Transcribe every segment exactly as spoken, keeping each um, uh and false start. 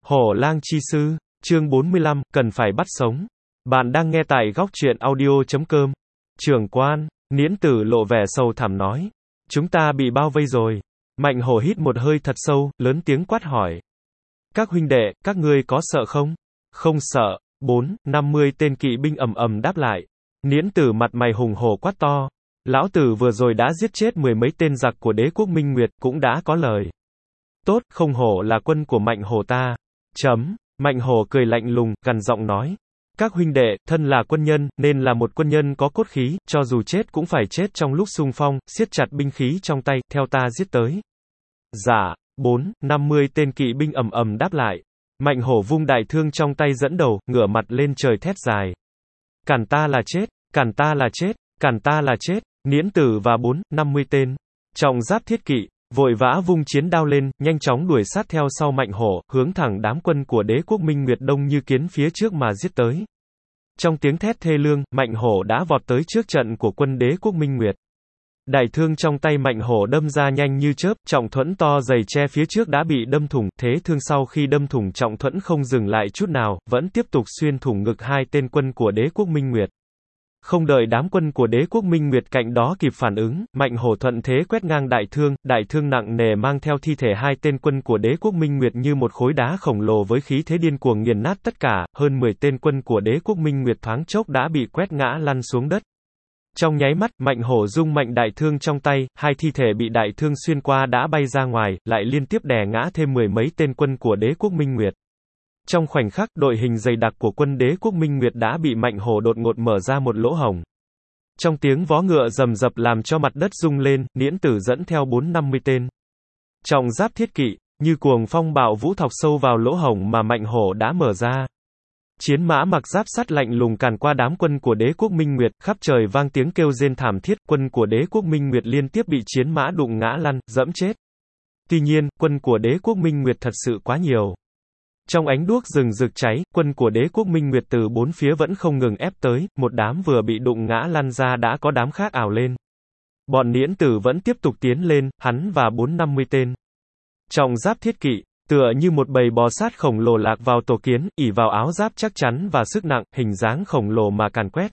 Hổ lang chi sư, chương bốn mươi lăm, cần phải bắt sống. Bạn đang nghe tại góc truyện audio.com. Trưởng quan, Niễn Tử lộ vẻ sầu thảm nói. Chúng ta bị bao vây rồi. Mạnh Hổ hít một hơi thật sâu, lớn tiếng quát hỏi. Các huynh đệ, các ngươi có sợ không? Không sợ. Bốn, năm mươi tên kỵ binh ầm ầm đáp lại. Niễn Tử mặt mày hùng hổ quát to. Lão tử vừa rồi đã giết chết mười mấy tên giặc của đế quốc Minh Nguyệt, cũng đã có lời. Tốt, không hổ là quân của Mạnh Hổ ta. Chấm. Mạnh Hổ cười lạnh lùng, gằn giọng nói. Các huynh đệ, thân là quân nhân, nên là một quân nhân có cốt khí, cho dù chết cũng phải chết trong lúc xung phong, siết chặt binh khí trong tay, theo ta giết tới. Dạ. Bốn, năm mươi tên kỵ binh ầm ầm đáp lại. Mạnh Hổ vung đại thương trong tay dẫn đầu, ngửa mặt lên trời thét dài. Cản ta là chết, cản ta là chết, cản ta là chết. Niễn Tử và bốn, năm mươi tên trọng giáp thiết kỵ vội vã vung chiến đao lên, nhanh chóng đuổi sát theo sau Mạnh Hổ, hướng thẳng đám quân của đế quốc Minh Nguyệt đông như kiến phía trước mà giết tới. Trong tiếng thét thê lương, Mạnh Hổ đã vọt tới trước trận của quân đế quốc Minh Nguyệt. Đại thương trong tay Mạnh Hổ đâm ra nhanh như chớp, trọng thuẫn to dày che phía trước đã bị đâm thủng, thế thương sau khi đâm thủng trọng thuẫn không dừng lại chút nào, vẫn tiếp tục xuyên thủng ngực hai tên quân của đế quốc Minh Nguyệt. Không đợi đám quân của đế quốc Minh Nguyệt cạnh đó kịp phản ứng, Mạnh Hổ thuận thế quét ngang đại thương, đại thương nặng nề mang theo thi thể hai tên quân của đế quốc Minh Nguyệt như một khối đá khổng lồ với khí thế điên cuồng nghiền nát tất cả, hơn mười tên quân của đế quốc Minh Nguyệt thoáng chốc đã bị quét ngã lăn xuống đất. Trong nháy mắt, Mạnh Hổ rung mạnh đại thương trong tay, hai thi thể bị đại thương xuyên qua đã bay ra ngoài, lại liên tiếp đè ngã thêm mười mấy tên quân của đế quốc Minh Nguyệt. Trong khoảnh khắc, đội hình dày đặc của quân đế quốc Minh Nguyệt đã bị Mạnh Hổ đột ngột mở ra một lỗ hổng. Trong tiếng vó ngựa rầm rập làm cho mặt đất rung lên, Niễn Tử dẫn theo bốn năm mươi tên trọng giáp thiết kỵ, như cuồng phong bạo vũ thọc sâu vào lỗ hổng mà Mạnh Hổ đã mở ra. Chiến mã mặc giáp sắt lạnh lùng càn qua đám quân của đế quốc Minh Nguyệt, khắp trời vang tiếng kêu rên thảm thiết, quân của đế quốc Minh Nguyệt liên tiếp bị chiến mã đụng ngã lăn, dẫm chết. Tuy nhiên, quân của đế quốc Minh Nguyệt thật sự quá nhiều. Trong ánh đuốc rừng rực cháy, quân của đế quốc Minh Nguyệt từ bốn phía vẫn không ngừng ép tới, một đám vừa bị đụng ngã lăn ra đã có đám khác ảo lên. Bọn Niễn Tử vẫn tiếp tục tiến lên, hắn và bốn năm mươi tên trọng giáp thiết kỵ, tựa như một bầy bò sát khổng lồ lạc vào tổ kiến, ỷ vào áo giáp chắc chắn và sức nặng, hình dáng khổng lồ mà càn quét.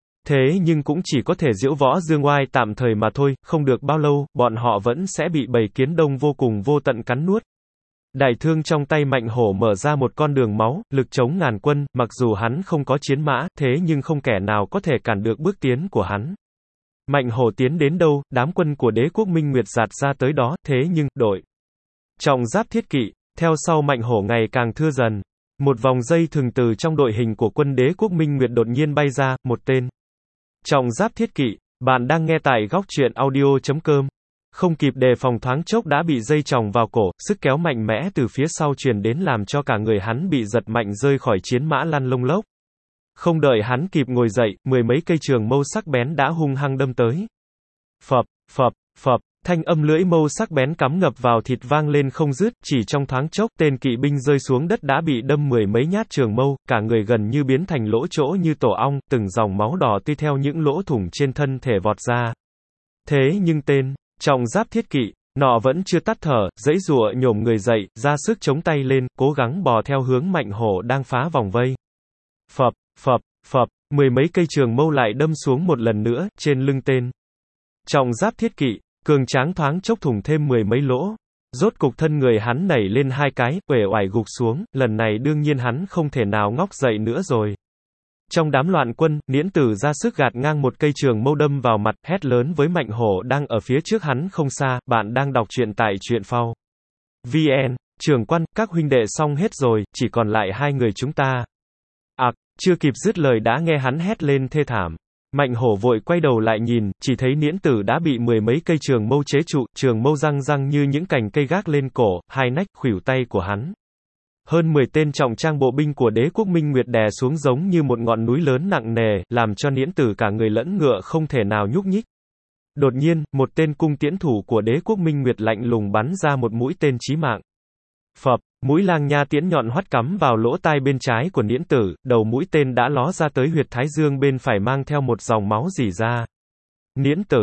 Thế nhưng cũng chỉ có thể diễu võ dương oai tạm thời mà thôi, không được bao lâu, bọn họ vẫn sẽ bị bầy kiến đông vô cùng vô tận cắn nuốt. Đại thương trong tay Mạnh Hổ mở ra một con đường máu, lực chống ngàn quân, mặc dù hắn không có chiến mã, thế nhưng không kẻ nào có thể cản được bước tiến của hắn. Mạnh Hổ tiến đến đâu, đám quân của đế quốc Minh Nguyệt dạt ra tới đó, thế nhưng, đội trọng giáp thiết kỵ, theo sau Mạnh Hổ ngày càng thưa dần. Một vòng dây thừng từ trong đội hình của quân đế quốc Minh Nguyệt đột nhiên bay ra, một tên trọng giáp thiết kỵ, bạn đang nghe tại góc truyện audio.com. Không kịp đề phòng thoáng chốc đã bị dây chòng vào cổ, sức kéo mạnh mẽ từ phía sau truyền đến làm cho cả người hắn bị giật mạnh rơi khỏi chiến mã lăn lông lốc. Không đợi hắn kịp ngồi dậy, mười mấy cây trường mâu sắc bén đã hung hăng đâm tới. Phập, phập, phập, thanh âm lưỡi mâu sắc bén cắm ngập vào thịt vang lên không dứt, chỉ trong thoáng chốc tên kỵ binh rơi xuống đất đã bị đâm mười mấy nhát trường mâu, cả người gần như biến thành lỗ chỗ như tổ ong, từng dòng máu đỏ tươi theo những lỗ thủng trên thân thể vọt ra. Thế nhưng tên trọng giáp thiết kỵ nọ vẫn chưa tắt thở, giãy giụa nhổm người dậy, ra sức chống tay lên, cố gắng bò theo hướng Mạnh Hổ đang phá vòng vây. Phập, phập, phập, mười mấy cây trường mâu lại đâm xuống một lần nữa, trên lưng tên trọng giáp thiết kỵ, cường tráng thoáng chốc thủng thêm mười mấy lỗ. Rốt cục thân người hắn nảy lên hai cái, uể oải gục xuống, lần này đương nhiên hắn không thể nào ngóc dậy nữa rồi. Trong đám loạn quân, Niễn Tử ra sức gạt ngang một cây trường mâu đâm vào mặt, hét lớn với Mạnh Hổ đang ở phía trước hắn không xa, bạn đang đọc truyện tại truyện phao chấm vn. Trưởng quan, các huynh đệ xong hết rồi, chỉ còn lại hai người chúng ta. Ặc, chưa kịp dứt lời đã nghe hắn hét lên thê thảm. Mạnh Hổ vội quay đầu lại nhìn, chỉ thấy Niễn Tử đã bị mười mấy cây trường mâu chế trụ, trường mâu răng răng như những cành cây gác lên cổ, hai nách, khuỷu tay của hắn. Hơn mười tên trọng trang bộ binh của đế quốc Minh Nguyệt đè xuống giống như một ngọn núi lớn nặng nề, làm cho Niễn Tử cả người lẫn ngựa không thể nào nhúc nhích. Đột nhiên, một tên cung tiễn thủ của đế quốc Minh Nguyệt lạnh lùng bắn ra một mũi tên chí mạng. Phập, mũi lang nha tiễn nhọn hoắt cắm vào lỗ tai bên trái của Niễn Tử, đầu mũi tên đã ló ra tới huyệt thái dương bên phải mang theo một dòng máu rỉ ra. Niễn Tử,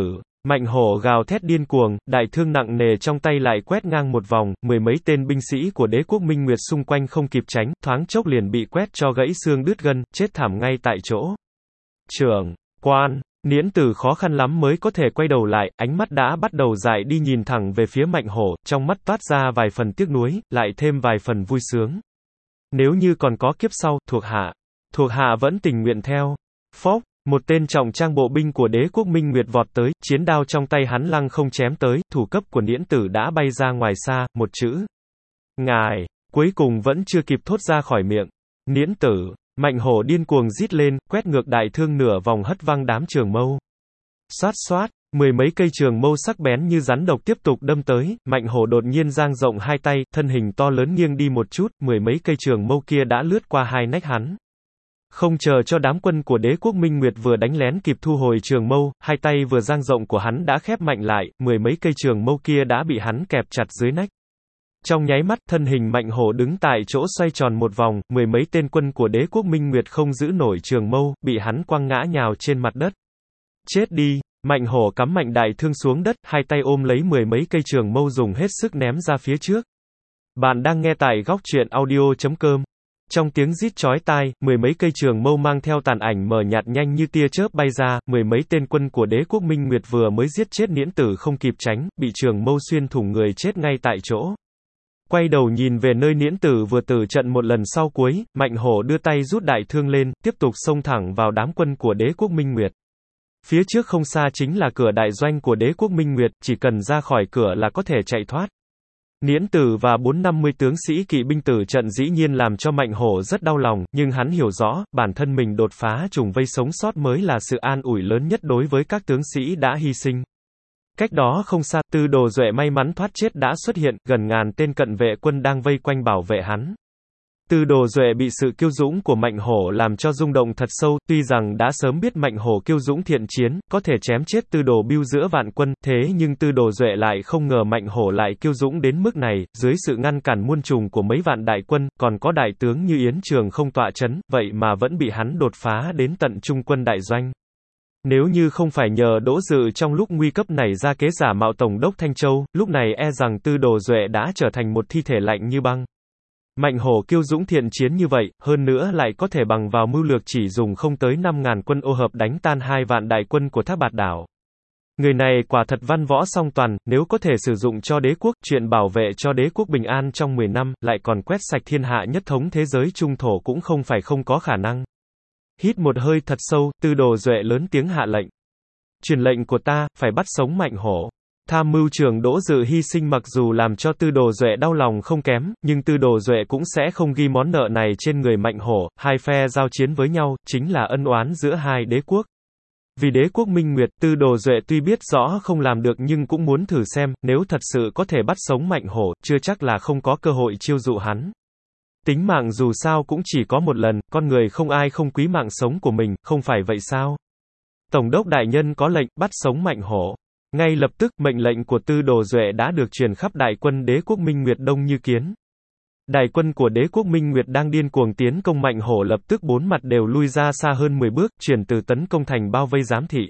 Mạnh hổ gào thét điên cuồng, đại thương nặng nề trong tay lại quét ngang một vòng, mười mấy tên binh sĩ của đế quốc Minh Nguyệt xung quanh không kịp tránh, thoáng chốc liền bị quét cho gãy xương đứt gân, chết thảm ngay tại chỗ. Trưởng quan, Niễn Tử khó khăn lắm mới có thể quay đầu lại, ánh mắt đã bắt đầu dại đi nhìn thẳng về phía Mạnh hổ, trong mắt toát ra vài phần tiếc nuối, lại thêm vài phần vui sướng. Nếu như còn có kiếp sau, thuộc hạ, thuộc hạ vẫn tình nguyện theo. Phốc, một tên trọng trang bộ binh của đế quốc Minh Nguyệt vọt tới, chiến đao trong tay hắn lăng không chém tới, thủ cấp của Niễn Tử đã bay ra ngoài xa, một chữ. Ngài, cuối cùng vẫn chưa kịp thốt ra khỏi miệng. Niễn Tử, Mạnh hổ điên cuồng rít lên, quét ngược đại thương nửa vòng hất văng đám trường mâu. Xoát xoát, mười mấy cây trường mâu sắc bén như rắn độc tiếp tục đâm tới, Mạnh hổ đột nhiên dang rộng hai tay, thân hình to lớn nghiêng đi một chút, mười mấy cây trường mâu kia đã lướt qua hai nách hắn. Không chờ cho đám quân của đế quốc Minh Nguyệt vừa đánh lén kịp thu hồi trường mâu, hai tay vừa dang rộng của hắn đã khép mạnh lại, mười mấy cây trường mâu kia đã bị hắn kẹp chặt dưới nách. Trong nháy mắt, thân hình Mạnh hổ đứng tại chỗ xoay tròn một vòng, mười mấy tên quân của đế quốc Minh Nguyệt không giữ nổi trường mâu, bị hắn quăng ngã nhào trên mặt đất. Chết đi! Mạnh hổ cắm mạnh đại thương xuống đất, hai tay ôm lấy mười mấy cây trường mâu dùng hết sức ném ra phía trước. Bạn đang nghe tại góc truyện audio chấm com. Trong tiếng rít chói tai, mười mấy cây trường mâu mang theo tàn ảnh mờ nhạt nhanh như tia chớp bay ra, mười mấy tên quân của đế quốc Minh Nguyệt vừa mới giết chết Niễn Tử không kịp tránh, bị trường mâu xuyên thủng người chết ngay tại chỗ. Quay đầu nhìn về nơi Niễn Tử vừa tử trận một lần sau cuối, Mạnh hổ đưa tay rút đại thương lên, tiếp tục xông thẳng vào đám quân của đế quốc Minh Nguyệt. Phía trước không xa chính là cửa đại doanh của đế quốc Minh Nguyệt, chỉ cần ra khỏi cửa là có thể chạy thoát. Niễn Tử và bốn năm mươi tướng sĩ kỵ binh tử trận dĩ nhiên làm cho Mạnh hổ rất đau lòng, nhưng hắn hiểu rõ, bản thân mình đột phá trùng vây sống sót mới là sự an ủi lớn nhất đối với các tướng sĩ đã hy sinh. Cách đó không xa, Tư Đồ Duệ may mắn thoát chết đã xuất hiện, gần ngàn tên cận vệ quân đang vây quanh bảo vệ hắn. Tư Đồ Duệ bị sự kiêu dũng của Mạnh hổ làm cho rung động thật sâu, tuy rằng đã sớm biết Mạnh hổ kiêu dũng thiện chiến, có thể chém chết Tư Đồ Bưu giữa vạn quân, thế nhưng Tư Đồ Duệ lại không ngờ Mạnh hổ lại kiêu dũng đến mức này, dưới sự ngăn cản muôn trùng của mấy vạn đại quân, còn có đại tướng như Yến Trường không tọa chấn, vậy mà vẫn bị hắn đột phá đến tận trung quân đại doanh. Nếu như không phải nhờ Đỗ Dự trong lúc nguy cấp này ra kế giả mạo Tổng đốc Thanh Châu, lúc này e rằng Tư Đồ Duệ đã trở thành một thi thể lạnh như băng. Mạnh hổ kiêu dũng thiện chiến như vậy, hơn nữa lại có thể bằng vào mưu lược chỉ dùng không tới năm ngàn quân ô hợp đánh tan hai vạn đại quân của Thác Bạt Đảo. Người này quả thật văn võ song toàn, nếu có thể sử dụng cho đế quốc, chuyện bảo vệ cho đế quốc bình an trong mười năm, lại còn quét sạch thiên hạ nhất thống thế giới trung thổ cũng không phải không có khả năng. Hít một hơi thật sâu, Tư Đồ Duệ lớn tiếng hạ lệnh. Truyền lệnh của ta, phải bắt sống Mạnh hổ. Tham mưu trưởng Đỗ Dự hy sinh mặc dù làm cho Tư Đồ Duệ đau lòng không kém, nhưng Tư Đồ Duệ cũng sẽ không ghi món nợ này trên người Mạnh hổ, hai phe giao chiến với nhau, chính là ân oán giữa hai đế quốc. Vì đế quốc Minh Nguyệt, Tư Đồ Duệ tuy biết rõ không làm được nhưng cũng muốn thử xem, nếu thật sự có thể bắt sống Mạnh hổ, chưa chắc là không có cơ hội chiêu dụ hắn. Tính mạng dù sao cũng chỉ có một lần, con người không ai không quý mạng sống của mình, không phải vậy sao? Tổng đốc đại nhân có lệnh, bắt sống Mạnh hổ. Ngay lập tức, mệnh lệnh của Tư Đồ Duệ đã được truyền khắp đại quân đế quốc Minh Nguyệt đông như kiến. Đại quân của đế quốc Minh Nguyệt đang điên cuồng tiến công Mạnh hổ lập tức bốn mặt đều lui ra xa hơn mười bước, chuyển từ tấn công thành bao vây giám thị.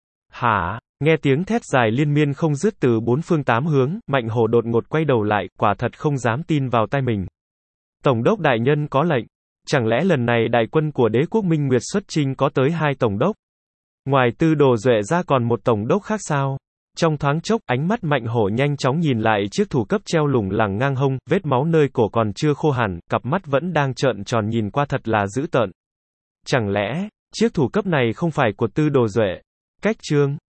Hả? Nghe tiếng thét dài liên miên không dứt từ bốn phương tám hướng, Mạnh hổ đột ngột quay đầu lại, quả thật không dám tin vào tai mình. Tổng đốc đại nhân có lệnh. Chẳng lẽ lần này đại quân của đế quốc Minh Nguyệt xuất chinh có tới hai tổng đốc? Ngoài Tư Đồ Duệ ra còn một tổng đốc khác sao? Trong thoáng chốc, ánh mắt Mạnh hổ nhanh chóng nhìn lại chiếc thủ cấp treo lủng lẳng ngang hông, vết máu nơi cổ còn chưa khô hẳn, cặp mắt vẫn đang trợn tròn nhìn qua thật là dữ tợn. Chẳng lẽ, chiếc thủ cấp này không phải của Tư Đồ Duệ? Cách chương